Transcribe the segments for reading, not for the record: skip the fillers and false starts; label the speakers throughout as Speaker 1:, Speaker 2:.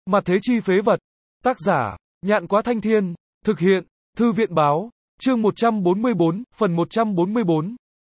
Speaker 1: Mặt thế chi phế vật. Tác giả, Nhạn Quá Thanh Thiên. Thực hiện, Thư viện báo. Chương 144, phần 144.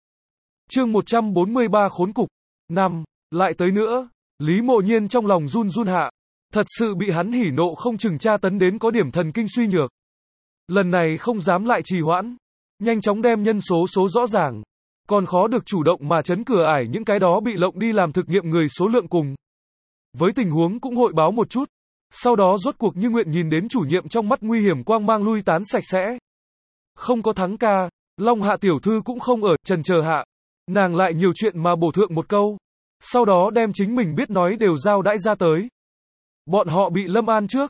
Speaker 1: Chương 143 khốn cục. 5. Lại tới nữa. Lý Mộ Nhiên trong lòng run run hạ. Thật sự bị hắn hỉ nộ không chừng tra tấn đến có điểm thần kinh suy nhược. Lần này không dám lại trì hoãn. Nhanh chóng đem nhân số rõ ràng. Còn khó được chủ động mà chấn cửa ải những cái đó bị lộng đi làm thực nghiệm người số lượng cùng. Với tình huống cũng hội báo một chút. Sau đó rốt cuộc như nguyện nhìn đến chủ nhiệm trong mắt nguy hiểm quang mang lui tán sạch sẽ. Không có thắng ca, Long Hạ tiểu thư cũng không ở, trần chờ hạ. Nàng lại nhiều chuyện mà bổ thượng một câu. Sau đó đem chính mình biết nói đều giao đãi ra tới. Bọn họ bị Lâm An trước.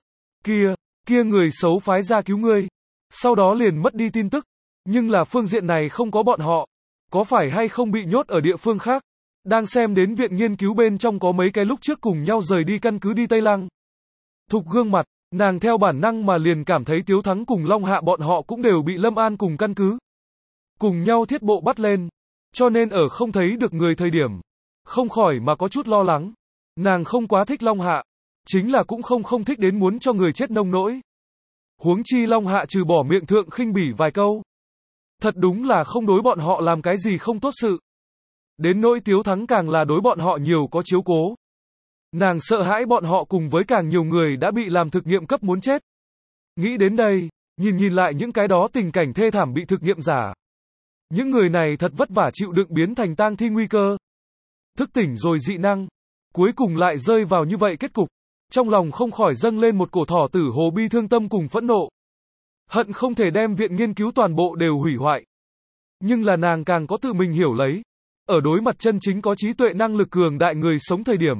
Speaker 1: Kia người xấu phái ra cứu ngươi. Sau đó liền mất đi tin tức. Nhưng là phương diện này không có bọn họ. Có phải hay không bị nhốt ở địa phương khác? Đang xem đến viện nghiên cứu bên trong có mấy cái lúc trước cùng nhau rời đi căn cứ đi Tây Lăng. Thục gương mặt, nàng theo bản năng mà liền cảm thấy Tiếu Thắng cùng Long Hạ bọn họ cũng đều bị Lâm An cùng căn cứ. Cùng nhau thiết bộ bắt lên. Cho nên ở không thấy được người thời điểm. Không khỏi mà có chút lo lắng. Nàng không quá thích Long Hạ. Chính là cũng không thích đến muốn cho người chết nông nỗi. Huống chi Long Hạ trừ bỏ miệng thượng khinh bỉ vài câu. Thật đúng là không đối bọn họ làm cái gì không tốt sự. Đến nỗi Tiếu Thắng càng là đối bọn họ nhiều có chiếu cố. Nàng sợ hãi bọn họ cùng với càng nhiều người đã bị làm thực nghiệm cấp muốn chết. Nghĩ đến đây, nhìn lại những cái đó tình cảnh thê thảm bị thực nghiệm giả. Những người này thật vất vả chịu đựng biến thành tang thi nguy cơ. Thức tỉnh rồi dị năng. Cuối cùng lại rơi vào như vậy kết cục. Trong lòng không khỏi dâng lên một cổ thỏ tử hồ bi thương tâm cùng phẫn nộ. Hận không thể đem viện nghiên cứu toàn bộ đều hủy hoại. Nhưng là nàng càng có tự mình hiểu lấy. Ở đối mặt chân chính có trí tuệ năng lực cường đại người sống thời điểm.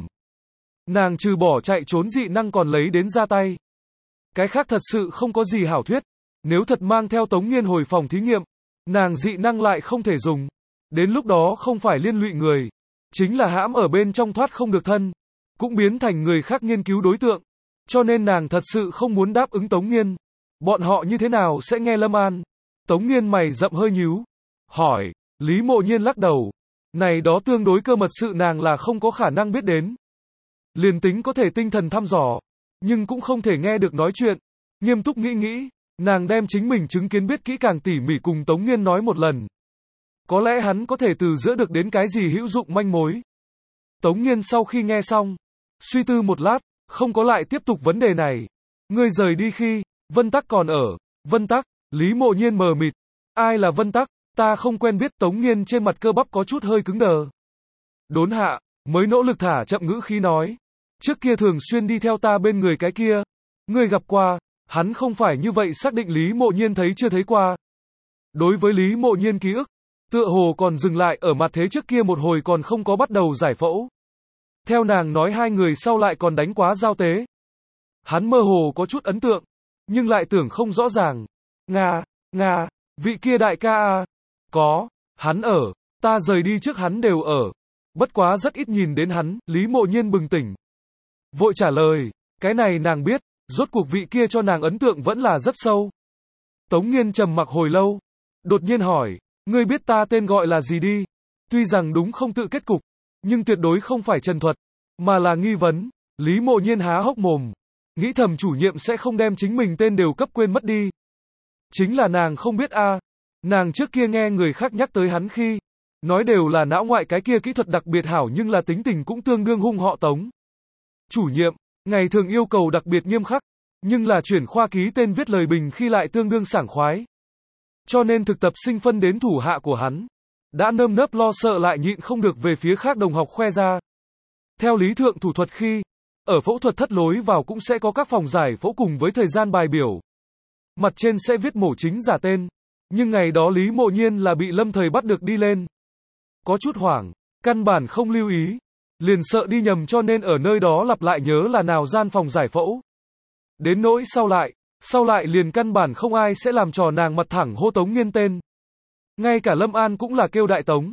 Speaker 1: Nàng trừ bỏ chạy trốn dị năng còn lấy đến ra tay. Cái khác thật sự không có gì hảo thuyết. Nếu thật mang theo Tống Nghiên hồi phòng thí nghiệm, nàng dị năng lại không thể dùng. Đến lúc đó không phải liên lụy người. Chính là hãm ở bên trong thoát không được thân. Cũng biến thành người khác nghiên cứu đối tượng. Cho nên nàng thật sự không muốn đáp ứng Tống Nghiên. Bọn họ như thế nào sẽ nghe Lâm An? Tống Nghiên mày rậm hơi nhíu. Hỏi, Lý Mộ Nhiên lắc đầu. Này đó tương đối cơ mật sự nàng là không có khả năng biết đến. Liền tính có thể tinh thần thăm dò. Nhưng cũng không thể nghe được nói chuyện. Nghiêm túc nghĩ. Nàng đem chính mình chứng kiến biết kỹ càng tỉ mỉ cùng Tống Nghiên nói một lần. Có lẽ hắn có thể từ giữa được đến cái gì hữu dụng manh mối. Tống Nghiên sau khi nghe xong. Suy tư một lát. Không có lại tiếp tục vấn đề này. Ngươi rời đi khi Vân Tắc còn ở. Vân Tắc, Lý Mộ Nhiên mờ mịt. Ai là Vân Tắc? Ta không quen biết. Tống Nghiên trên mặt cơ bắp có chút hơi cứng đờ. Đốn hạ, mới nỗ lực thả chậm ngữ khí nói. Trước kia thường xuyên đi theo ta bên người cái kia. Ngươi gặp qua, hắn không phải như vậy xác định Lý Mộ Nhiên thấy chưa thấy qua. Đối với Lý Mộ Nhiên ký ức, tựa hồ còn dừng lại ở mặt thế trước kia một hồi còn không có bắt đầu giải phẫu. Theo nàng nói hai người sau lại còn đánh quá giao tế. Hắn mơ hồ có chút ấn tượng, nhưng lại tưởng không rõ ràng. Nga, vị kia đại ca à? Có, hắn ở, ta rời đi trước hắn đều ở. Bất quá rất ít nhìn đến hắn, Lý Mộ Nhiên bừng tỉnh. Vội trả lời, cái này nàng biết, rốt cuộc vị kia cho nàng ấn tượng vẫn là rất sâu. Tống Nghiên trầm mặc hồi lâu, đột nhiên hỏi, ngươi biết ta tên gọi là gì đi? Tuy rằng đúng không tự kết cục, nhưng tuyệt đối không phải trần thuật, mà là nghi vấn. Lý Mộ Nhiên há hốc mồm, nghĩ thầm chủ nhiệm sẽ không đem chính mình tên đều cấp quên mất đi. Chính là nàng không biết a. Nàng trước kia nghe người khác nhắc tới hắn khi, nói đều là não ngoại cái kia kỹ thuật đặc biệt hảo nhưng là tính tình cũng tương đương hung họ Tống. Chủ nhiệm, ngày thường yêu cầu đặc biệt nghiêm khắc, nhưng là chuyển khoa ký tên viết lời bình khi lại tương đương sảng khoái. Cho nên thực tập sinh phân đến thủ hạ của hắn. Đã nơm nớp lo sợ lại nhịn không được về phía khác đồng học khoe ra. Theo lý thượng thủ thuật khi, ở phẫu thuật thất lối vào cũng sẽ có các phòng giải phẫu cùng với thời gian bài biểu. Mặt trên sẽ viết mổ chính giả tên. Nhưng ngày đó Lý Mộ Nhiên là bị lâm thời bắt được đi lên. Có chút hoảng, căn bản không lưu ý. Liền sợ đi nhầm cho nên ở nơi đó lặp lại nhớ là nào gian phòng giải phẫu. Đến nỗi sau lại liền căn bản không ai sẽ làm trò nàng mặt thẳng hô Tống Nghiên tên. Ngay cả Lâm An cũng là kêu đại Tống.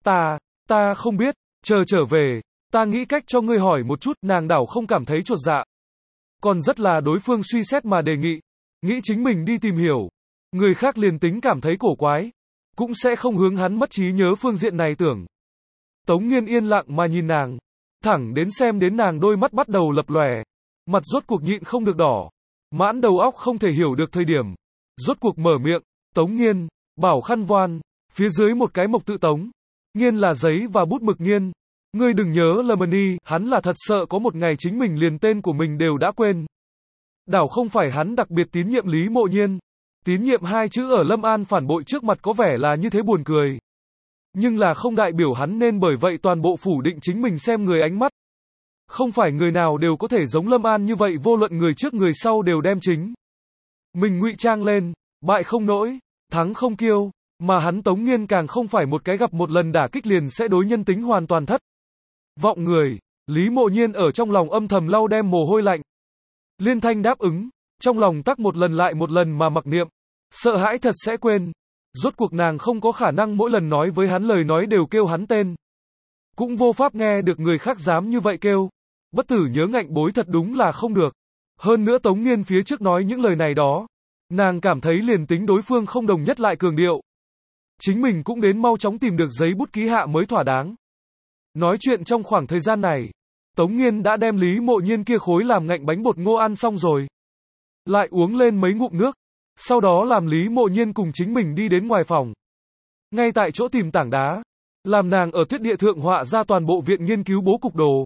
Speaker 1: Ta không biết, trở về, ta nghĩ cách cho ngươi hỏi một chút, nàng đảo không cảm thấy chột dạ. Còn rất là đối phương suy xét mà đề nghị, nghĩ chính mình đi tìm hiểu. Người khác liền tính cảm thấy cổ quái, cũng sẽ không hướng hắn mất trí nhớ phương diện này tưởng. Tống Nghiên yên lặng mà nhìn nàng, thẳng đến xem đến nàng đôi mắt bắt đầu lập lòe. Mặt rốt cuộc nhịn không được đỏ. Mãn đầu óc không thể hiểu được thời điểm. Rốt cuộc mở miệng, Tống Nghiên, bảo khăn voan, phía dưới một cái mộc tự Tống. Nghiên là giấy và bút mực Nghiên. Ngươi đừng nhớ Lemony, hắn là thật sợ có một ngày chính mình liền tên của mình đều đã quên. Đảo không phải hắn đặc biệt tín nhiệm Lý Mộ Nhiên. Tín nhiệm hai chữ ở Lâm An phản bội trước mặt có vẻ là như thế buồn cười. Nhưng là không đại biểu hắn nên bởi vậy toàn bộ phủ định chính mình xem người ánh mắt. Không phải người nào đều có thể giống Lâm An như vậy vô luận người trước người sau đều đem chính mình ngụy trang lên, bại không nỗi, thắng không kiêu, mà hắn Tống Nghiên càng không phải một cái gặp một lần đả kích liền sẽ đối nhân tính hoàn toàn thất vọng người. Lý Mộ Nhiên ở trong lòng âm thầm lau đem mồ hôi lạnh. Liên thanh đáp ứng, trong lòng tắc một lần lại một lần mà mặc niệm, sợ hãi thật sẽ quên. Rốt cuộc nàng không có khả năng mỗi lần nói với hắn lời nói đều kêu hắn tên. Cũng vô pháp nghe được người khác dám như vậy kêu. Bất tử nhớ ngạnh bối thật đúng là không được. Hơn nữa Tống Nghiên phía trước nói những lời này đó. Nàng cảm thấy liền tính đối phương không đồng nhất lại cường điệu. Chính mình cũng đến mau chóng tìm được giấy bút ký hạ mới thỏa đáng. Nói chuyện trong khoảng thời gian này, Tống Nghiên đã đem Lý Mộ Nhiên kia khối làm ngạnh bánh bột ngô ăn xong rồi. Lại uống lên mấy ngụm nước. Sau đó làm Lý Mộ Nhiên cùng chính mình đi đến ngoài phòng. Ngay tại chỗ tìm tảng đá. Làm nàng ở tuyết địa thượng họa ra toàn bộ viện nghiên cứu bố cục đồ.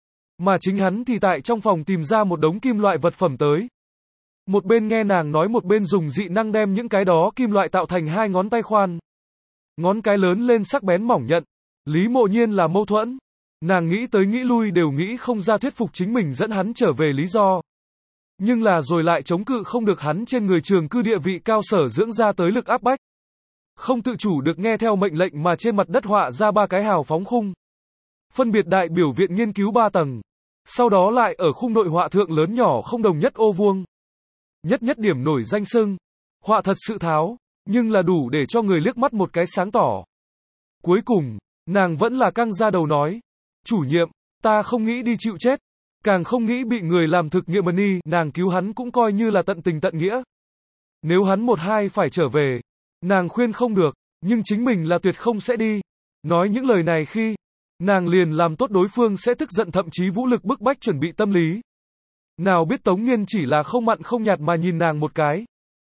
Speaker 1: Mà chính hắn thì tại trong phòng tìm ra một đống kim loại vật phẩm tới. Một bên nghe nàng nói một bên dùng dị năng đem những cái đó kim loại tạo thành hai ngón tay khoan. Ngón cái lớn lên sắc bén mỏng nhận. Lý Mộ Nhiên là mâu thuẫn. Nàng nghĩ tới nghĩ lui đều nghĩ không ra thuyết phục chính mình dẫn hắn trở về lý do. Nhưng là rồi lại chống cự không được hắn trên người trường cư địa vị cao sở dưỡng ra tới lực áp bách. Không tự chủ được nghe theo mệnh lệnh mà trên mặt đất họa ra ba cái hào phóng khung. Phân biệt đại biểu viện nghiên cứu 3 tầng. Sau đó lại ở khung nội họa thượng lớn nhỏ không đồng nhất ô vuông. Nhất điểm nổi danh sưng. Họa thật sự tháo, nhưng là đủ để cho người liếc mắt một cái sáng tỏ. Cuối cùng, nàng vẫn là căng ra đầu nói. Chủ nhiệm, ta không nghĩ đi chịu chết. Càng không nghĩ bị người làm thực nghiệm Mani, nàng cứu hắn cũng coi như là tận tình tận nghĩa. Nếu hắn một hai phải trở về, nàng khuyên không được, nhưng chính mình là tuyệt không sẽ đi. Nói những lời này khi, nàng liền làm tốt đối phương sẽ tức giận thậm chí vũ lực bức bách chuẩn bị tâm lý. Nào biết Tống Nghiên chỉ là không mặn không nhạt mà nhìn nàng một cái.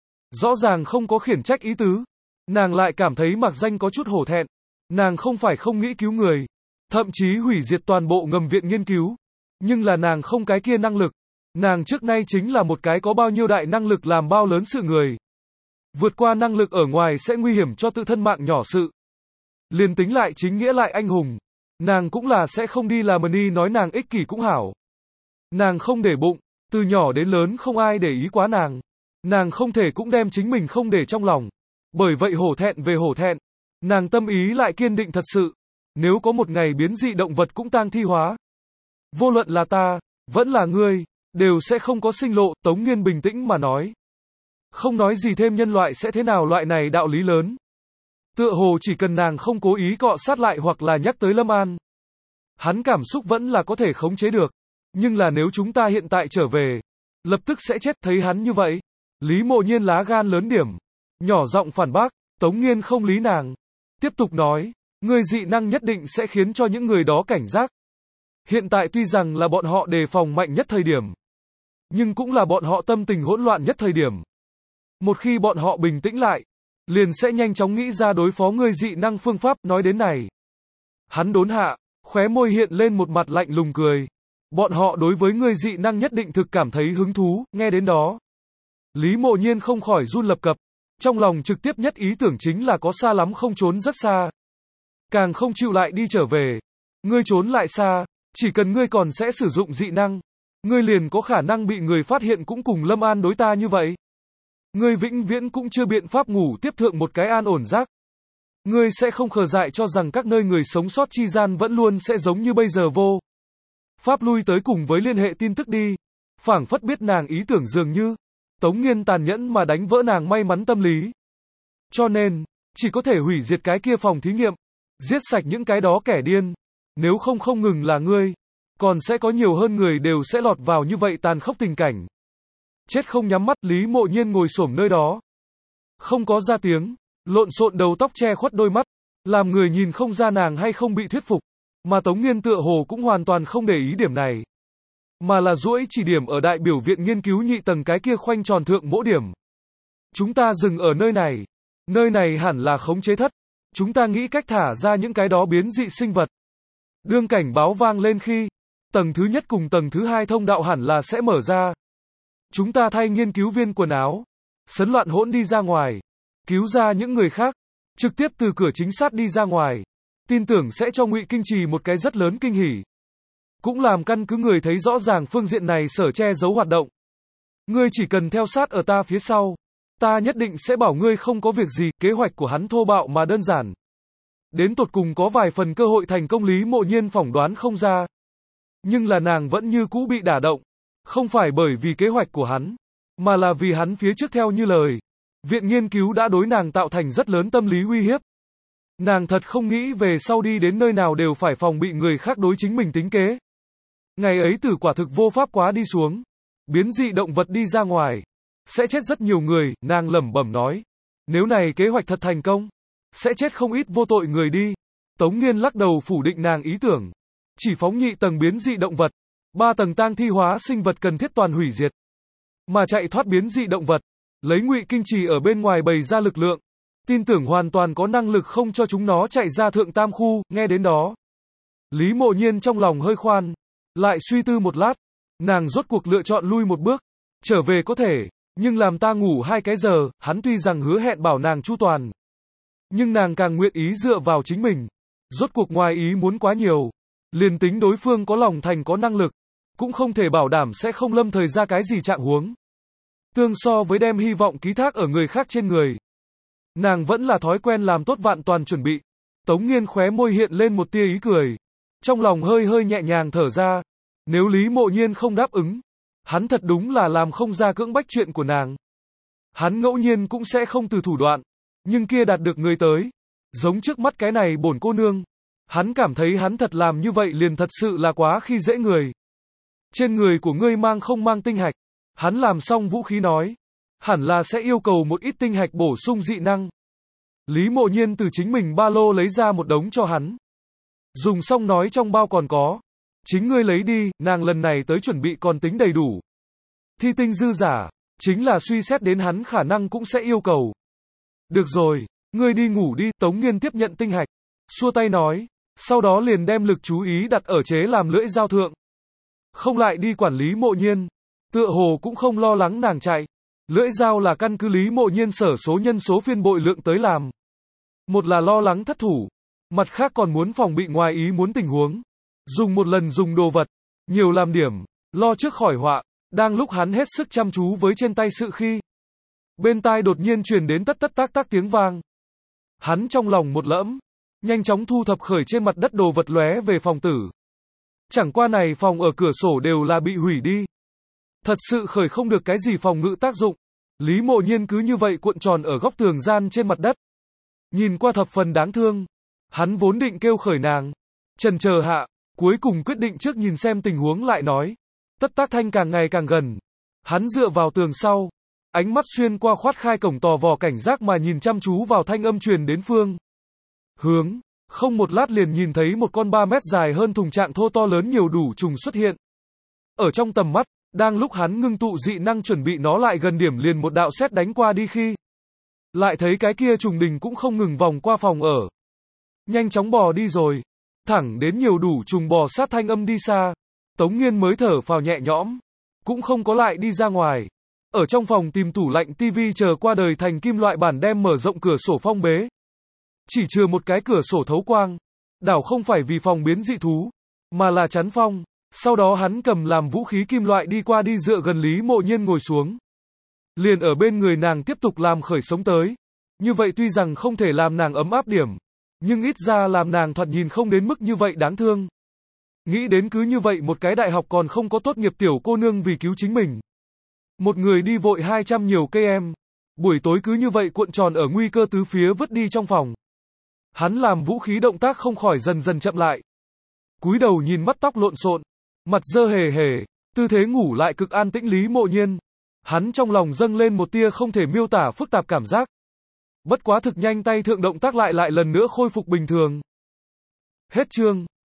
Speaker 1: Rõ ràng không có khiển trách ý tứ. Nàng lại cảm thấy mặc danh có chút hổ thẹn. Nàng không phải không nghĩ cứu người. Thậm chí hủy diệt toàn bộ ngầm viện nghiên cứu. Nhưng là nàng không cái kia năng lực. Nàng trước nay chính là một cái có bao nhiêu đại năng lực làm bao lớn sự người. Vượt qua năng lực ở ngoài sẽ nguy hiểm cho tự thân mạng nhỏ sự. Liền tính lại chính nghĩa lại anh hùng. Nàng cũng là sẽ không đi làm Mani nói nàng ích kỷ cũng hảo. Nàng không để bụng, từ nhỏ đến lớn không ai để ý quá nàng. Nàng không thể cũng đem chính mình không để trong lòng. Bởi vậy hổ thẹn về hổ thẹn. Nàng tâm ý lại kiên định thật sự. Nếu có một ngày biến dị động vật cũng tang thi hóa. Vô luận là ta, vẫn là ngươi, đều sẽ không có sinh lộ, Tống Nghiên bình tĩnh mà nói. Không nói gì thêm nhân loại sẽ thế nào loại này đạo lý lớn. Tựa hồ chỉ cần nàng không cố ý cọ sát lại hoặc là nhắc tới Lâm An. Hắn cảm xúc vẫn là có thể khống chế được. Nhưng là nếu chúng ta hiện tại trở về, lập tức sẽ chết thấy hắn như vậy. Lý Mộ Nhiên lá gan lớn điểm. Nhỏ giọng phản bác, Tống Nghiên không lý nàng. Tiếp tục nói, ngươi dị năng nhất định sẽ khiến cho những người đó cảnh giác. Hiện tại tuy rằng là bọn họ đề phòng mạnh nhất thời điểm. Nhưng cũng là bọn họ tâm tình hỗn loạn nhất thời điểm. Một khi bọn họ bình tĩnh lại, liền sẽ nhanh chóng nghĩ ra đối phó ngươi dị năng phương pháp. Nói đến này, hắn đốn hạ, khóe môi hiện lên một mặt lạnh lùng cười. Bọn họ đối với ngươi dị năng nhất định thực cảm thấy hứng thú. Nghe đến đó, Lý Mộ Nhiên không khỏi run lập cập. Trong lòng trực tiếp nhất ý tưởng chính là có xa lắm không trốn rất xa. Càng không chịu lại đi trở về. Ngươi trốn lại xa, chỉ cần ngươi còn sẽ sử dụng dị năng, ngươi liền có khả năng bị người phát hiện cũng cùng Lâm An đối ta như vậy. Ngươi vĩnh viễn cũng chưa biện pháp ngủ tiếp thượng một cái an ổn giấc. Ngươi sẽ không khờ dại cho rằng các nơi người sống sót chi gian vẫn luôn sẽ giống như bây giờ vô pháp lui tới cùng với liên hệ tin tức đi. Phảng phất biết nàng ý tưởng dường như Tống Nghiên tàn nhẫn mà đánh vỡ nàng may mắn tâm lý. Cho nên, chỉ có thể hủy diệt cái kia phòng thí nghiệm, giết sạch những cái đó kẻ điên. Nếu không ngừng là ngươi, còn sẽ có nhiều hơn người đều sẽ lọt vào như vậy tàn khốc tình cảnh. Chết không nhắm mắt, Lý Mộ Nhiên ngồi xổm nơi đó. Không có ra tiếng, lộn xộn đầu tóc che khuất đôi mắt, làm người nhìn không ra nàng hay không bị thuyết phục. Mà Tống Nghiên tựa hồ cũng hoàn toàn không để ý điểm này. mà là duỗi chỉ điểm ở đại biểu viện nghiên cứu nhị tầng cái kia khoanh tròn thượng mỗ điểm. Chúng ta dừng ở nơi này hẳn là khống chế thất, chúng ta nghĩ cách thả ra những cái đó biến dị sinh vật. Đương cảnh báo vang lên khi, tầng thứ nhất cùng tầng thứ hai thông đạo hẳn là sẽ mở ra. Chúng ta thay nghiên cứu viên quần áo, sấn loạn hỗn đi ra ngoài, cứu ra những người khác, trực tiếp từ cửa chính sát đi ra ngoài. Tin tưởng sẽ cho Ngụy Kinh Trì một cái rất lớn kinh hỉ. Cũng làm căn cứ người thấy rõ ràng phương diện này sở che giấu hoạt động. Ngươi chỉ cần theo sát ở ta phía sau, ta nhất định sẽ bảo ngươi không có việc gì. Kế hoạch của hắn thô bạo mà đơn giản. Đến tột cùng có vài phần cơ hội thành công Lý Mộ Nhiên phỏng đoán không ra. Nhưng là nàng vẫn như cũ bị đả động. Không phải bởi vì kế hoạch của hắn, mà là vì hắn phía trước theo như lời. Viện nghiên cứu đã đối nàng tạo thành rất lớn tâm lý uy hiếp. Nàng thật không nghĩ về sau đi đến nơi nào đều phải phòng bị người khác đối chính mình tính kế. Ngày ấy tử quả thực vô pháp quá đi xuống. Biến dị động vật đi ra ngoài, sẽ chết rất nhiều người, nàng lẩm bẩm nói. Nếu này kế hoạch thật thành công, sẽ chết không ít vô tội người đi. Tống Nghiên lắc đầu phủ định nàng ý tưởng. Chỉ phóng nhị tầng biến dị động vật, 3 tầng tang thi hóa sinh vật cần thiết toàn hủy diệt. Mà chạy thoát biến dị động vật, lấy Ngụy Kinh Trì ở bên ngoài bày ra lực lượng, tin tưởng hoàn toàn có năng lực không cho chúng nó chạy ra thượng tam khu. Nghe đến đó, Lý Mộ Nhiên trong lòng hơi khoan, lại suy tư một lát, nàng rốt cuộc lựa chọn lui một bước, trở về có thể, nhưng làm ta ngủ 2 cái giờ. Hắn tuy rằng hứa hẹn bảo nàng chu toàn, nhưng nàng càng nguyện ý dựa vào chính mình. Rốt cuộc ngoài ý muốn quá nhiều, liền tính đối phương có lòng thành có năng lực, cũng không thể bảo đảm sẽ không lâm thời ra cái gì trạng huống. Tương so với đem hy vọng ký thác ở người khác trên người, nàng vẫn là thói quen làm tốt vạn toàn chuẩn bị. Tống Nghiên khóe môi hiện lên một tia ý cười, trong lòng hơi hơi nhẹ nhàng thở ra. Nếu Lý Mộ Nhiên không đáp ứng, hắn thật đúng là làm không ra cưỡng bách chuyện của nàng. Hắn ngẫu nhiên cũng sẽ không từ thủ đoạn, nhưng kia đạt được người tới, giống trước mắt cái này bổn cô nương, hắn cảm thấy hắn thật làm như vậy liền thật sự là quá khi dễ người. Trên người của ngươi mang không mang tinh hạch? Hắn làm xong vũ khí nói, hẳn là sẽ yêu cầu một ít tinh hạch bổ sung dị năng. Lý Mộ Nhiên từ chính mình ba lô lấy ra một đống cho hắn. Dùng xong nói trong bao còn có. Chính ngươi lấy đi, nàng lần này tới chuẩn bị còn tính đầy đủ. Thi tinh dư giả, chính là suy xét đến hắn khả năng cũng sẽ yêu cầu. Được rồi, ngươi đi ngủ đi. Tống Nghiên tiếp nhận tinh hạch, xua tay nói, sau đó liền đem lực chú ý đặt ở chế làm lưỡi dao thượng. Không lại đi quản Lý Mộ Nhiên, tựa hồ cũng không lo lắng nàng chạy. Lưỡi dao là căn cứ Lý Mộ Nhiên sở số nhân số phiên bội lượng tới làm. Một là lo lắng thất thủ, mặt khác còn muốn phòng bị ngoài ý muốn tình huống. Dùng một lần dùng đồ vật, nhiều làm điểm, lo trước khỏi họa. Đang lúc hắn hết sức chăm chú với trên tay sự khi, bên tai đột nhiên truyền đến tất tất tác tác tiếng vang. Hắn trong lòng một lẫm, nhanh chóng thu thập khởi trên mặt đất đồ vật lóe về phòng tử. Chẳng qua này phòng ở cửa sổ đều là bị hủy đi. Thật sự khởi không được cái gì phòng ngự tác dụng. Lý Mộ Nhiên cứ như vậy cuộn tròn ở góc tường gian trên mặt đất. Nhìn qua thập phần đáng thương. Hắn vốn định kêu khởi nàng, chần chờ hạ, cuối cùng quyết định trước nhìn xem tình huống lại nói. Tất tác thanh càng ngày càng gần. Hắn dựa vào tường sau, ánh mắt xuyên qua khoát khai cổng tò vò cảnh giác mà nhìn chăm chú vào thanh âm truyền đến phương hướng. Không một lát liền nhìn thấy một con 3 mét dài hơn thùng trạng thô to lớn nhiều đủ trùng xuất hiện. Ở trong tầm mắt, đang lúc hắn ngưng tụ dị năng chuẩn bị nó lại gần điểm liền một đạo sét đánh qua đi khi, lại thấy cái kia trùng đình cũng không ngừng vòng qua phòng ở. Nhanh chóng bò đi rồi. Thẳng đến nhiều đủ trùng bò sát thanh âm đi xa. Tống Nghiên mới thở phào nhẹ nhõm. Cũng không có lại đi ra ngoài. Ở trong phòng tìm tủ lạnh tivi chờ qua đời thành kim loại bản đem mở rộng cửa sổ phong bế. Chỉ chừa một cái cửa sổ thấu quang. Đảo không phải vì phòng biến dị thú, mà là chắn phong. Sau đó hắn cầm làm vũ khí kim loại đi qua đi dựa gần Lý Mộ Nhiên ngồi xuống. Liền ở bên người nàng tiếp tục làm khởi sống tới. Như vậy tuy rằng không thể làm nàng ấm áp điểm, nhưng ít ra làm nàng thoạt nhìn không đến mức như vậy đáng thương. Nghĩ đến cứ như vậy một cái đại học còn không có tốt nghiệp tiểu cô nương vì cứu chính mình. Một người đi vội 200 nhiều cây em. Buổi tối cứ như vậy cuộn tròn ở nguy cơ tứ phía vứt đi trong phòng. Hắn làm vũ khí động tác không khỏi dần dần chậm lại. Cúi đầu nhìn mắt tóc lộn xộn, mặt dơ hề hề, tư thế ngủ lại cực an tĩnh Lý Mộ Nhiên. Hắn trong lòng dâng lên một tia không thể miêu tả phức tạp cảm giác. Bất quá thực nhanh tay thượng động tác lại lần nữa khôi phục bình thường. Hết chương.